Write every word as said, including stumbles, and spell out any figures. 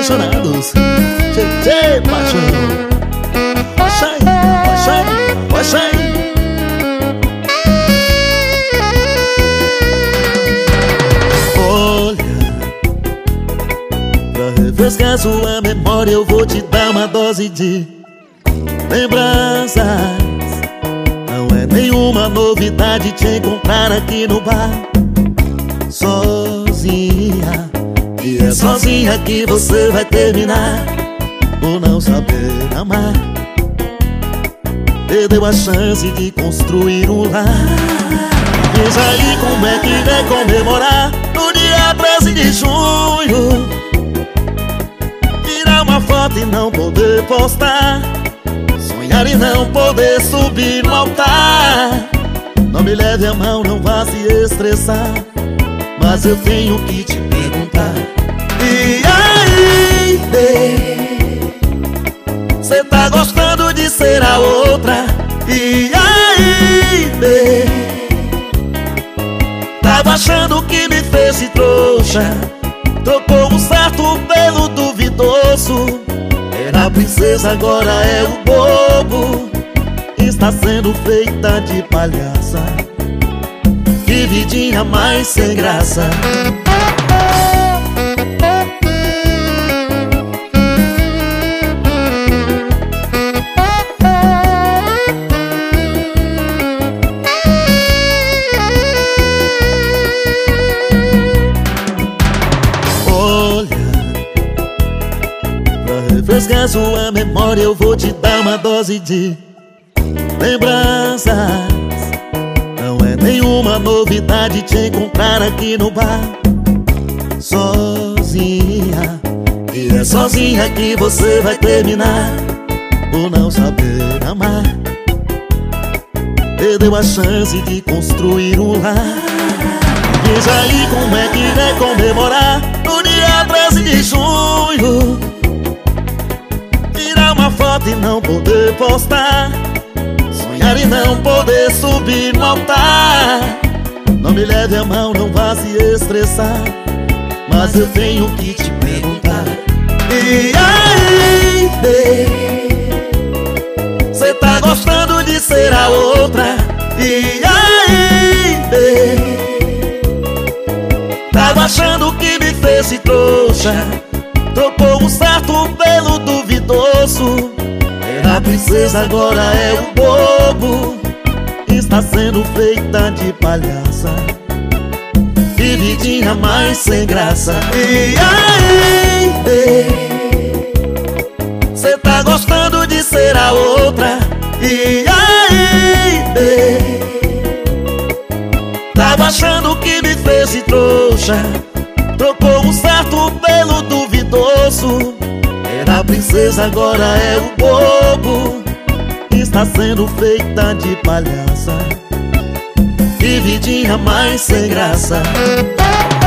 apaixonados. Tchê, tchê, paixão. Baixa aí, baixa aí, baixa aí. Olha, pra refrescar sua memória eu vou te dar uma dose de lembranças. Não é nenhuma novidade te encontrar aqui no bar sozinha. E é sozinha que você vai terminar por não saber amar. Perdeu a chance de construir um lar. Veja aí como é que vai comemorar no dia treze de junho. Tirar uma foto e não poder postar, sonhar e não poder subir no altar. Não me leve a mão, não vá se estressar, mas eu tenho que te perguntar. E aí, bê, cê tá gostando de ser a outra? E aí, bê, tava achando que me fez de trouxa, trocou um certo pelo duvidoso. Era a princesa, agora é o bobo. Está sendo feita de palhaça. Que vidinha mais sem graça. Refrescar sua memória eu vou te dar uma dose de lembranças. Não é nenhuma novidade te encontrar aqui no bar sozinha. E é sozinha que você vai terminar por não saber amar. Perdeu a chance de construir um lar. Veja aí como é que vai comemorar no dia treze de junho. Uma foto e não poder postar, sonhar e não poder subir no altar. Não me leve a mão, não vá se estressar, mas eu tenho que te perguntar. E aí, bê, cê tá gostando de ser a outra? E aí, bê, tava achando que me fez de trouxa, trocou um certo pelo duvidoso. Era a princesa, agora é o bobo. Está sendo feita de palhaça. Que vidinha mais sem graça. E aí, bê, cê tá gostando de ser a outra? E aí, bê, tava achando que me fez de trouxa, trocou um certo pelo duvidoso. Era a princesa, agora é o bobo. Está sendo feita de palhaça. Que vidinha mais sem graça.